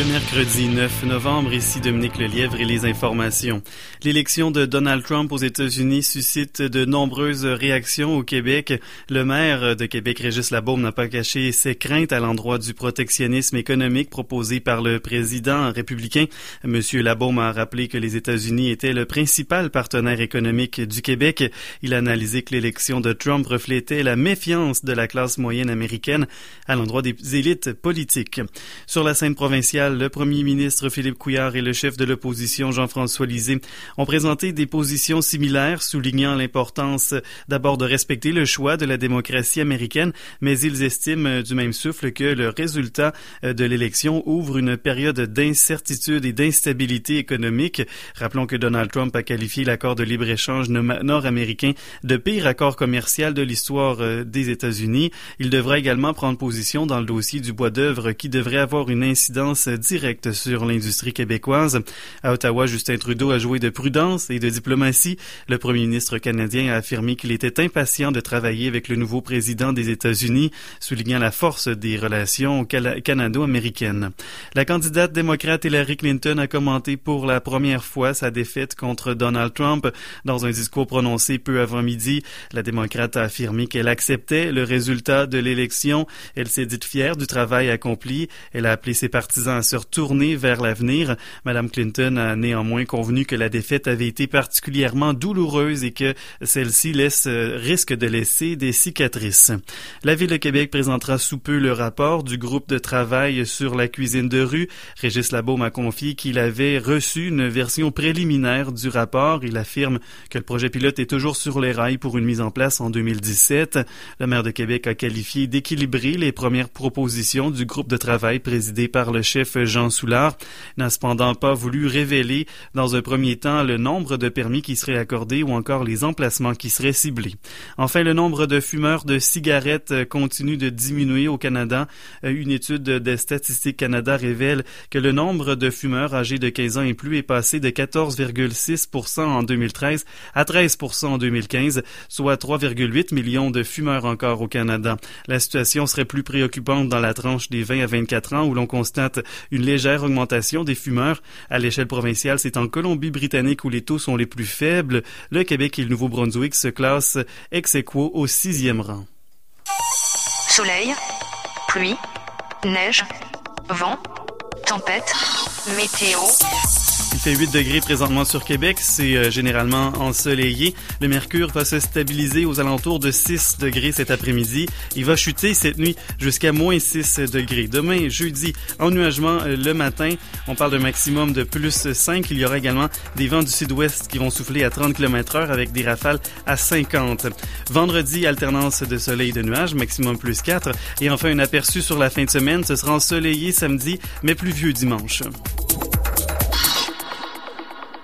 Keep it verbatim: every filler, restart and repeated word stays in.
Mercredi neuf novembre, ici Dominique Lelièvre et les informations. L'élection de Donald Trump aux États-Unis suscite de nombreuses réactions au Québec. Le maire de Québec, Régis Labaume, n'a pas caché ses craintes à l'endroit du protectionnisme économique proposé par le président républicain. Monsieur Labaume a rappelé que les États-Unis étaient le principal partenaire économique du Québec. Il a analysé que l'élection de Trump reflétait la méfiance de la classe moyenne américaine à l'endroit des élites politiques. Sur la scène provinciale, le premier ministre Philippe Couillard et le chef de l'opposition Jean-François Lisée ont présenté des positions similaires, soulignant l'importance d'abord de respecter le choix de la démocratie américaine, mais ils estiment du même souffle que le résultat de l'élection ouvre une période d'incertitude et d'instabilité économique. Rappelons que Donald Trump a qualifié l'accord de libre-échange nord-américain de pire accord commercial de l'histoire des États-Unis. Il devra également prendre position dans le dossier du bois d'œuvre qui devrait avoir une incidence directe sur l'industrie québécoise. À Ottawa, Justin Trudeau a joué de prudence et de diplomatie. Le premier ministre canadien a affirmé qu'il était impatient de travailler avec le nouveau président des États-Unis, soulignant la force des relations canado-américaines. La candidate démocrate Hillary Clinton a commenté pour la première fois sa défaite contre Donald Trump. Dans un discours prononcé peu avant midi, la démocrate a affirmé qu'elle acceptait le résultat de l'élection. Elle s'est dite fière du travail accompli. Elle a appelé ses partisans à se retourner vers l'avenir. Madame Clinton a néanmoins convenu que la défaite avait été particulièrement douloureuse et que celle-ci laisse, risque de laisser des cicatrices. La Ville de Québec présentera sous peu le rapport du groupe de travail sur la cuisine de rue. Régis Labaume a confié qu'il avait reçu une version préliminaire du rapport. Il affirme que le projet pilote est toujours sur les rails pour une mise en place en deux mille dix-sept. Le maire de Québec a qualifié d'équilibré les premières propositions du groupe de travail présidé par le chef Jean Soulard, n'a cependant pas voulu révéler dans un premier temps le nombre de permis qui seraient accordés ou encore les emplacements qui seraient ciblés. Enfin, le nombre de fumeurs de cigarettes continue de diminuer au Canada. Une étude de Statistique Canada révèle que le nombre de fumeurs âgés de quinze ans et plus est passé de quatorze virgule six pour cent en deux mille treize à treize pour cent en deux mille quinze, soit trois virgule huit millions de fumeurs encore au Canada. La situation serait plus préoccupante dans la tranche des vingt à vingt-quatre ans où l'on constate une légère augmentation des fumeurs. À l'échelle provinciale, c'est en Colombie-Britannique où les taux sont les plus faibles. Le Québec et le Nouveau-Brunswick se classent ex aequo au sixième rang. Soleil, pluie, neige, vent, tempête, météo. Il fait huit degrés présentement sur Québec, c'est euh, généralement ensoleillé. Le mercure va se stabiliser aux alentours de six degrés cet après-midi. Il va chuter cette nuit jusqu'à moins six degrés. Demain, jeudi, ennuagement euh, le matin. On parle d'un maximum de plus cinq. Il y aura également des vents du sud-ouest qui vont souffler à trente kilomètres heure avec des rafales à cinquante. Vendredi, alternance de soleil et de nuages, maximum plus quatre. Et enfin, un aperçu sur la fin de semaine. Ce sera ensoleillé samedi, mais pluvieux dimanche.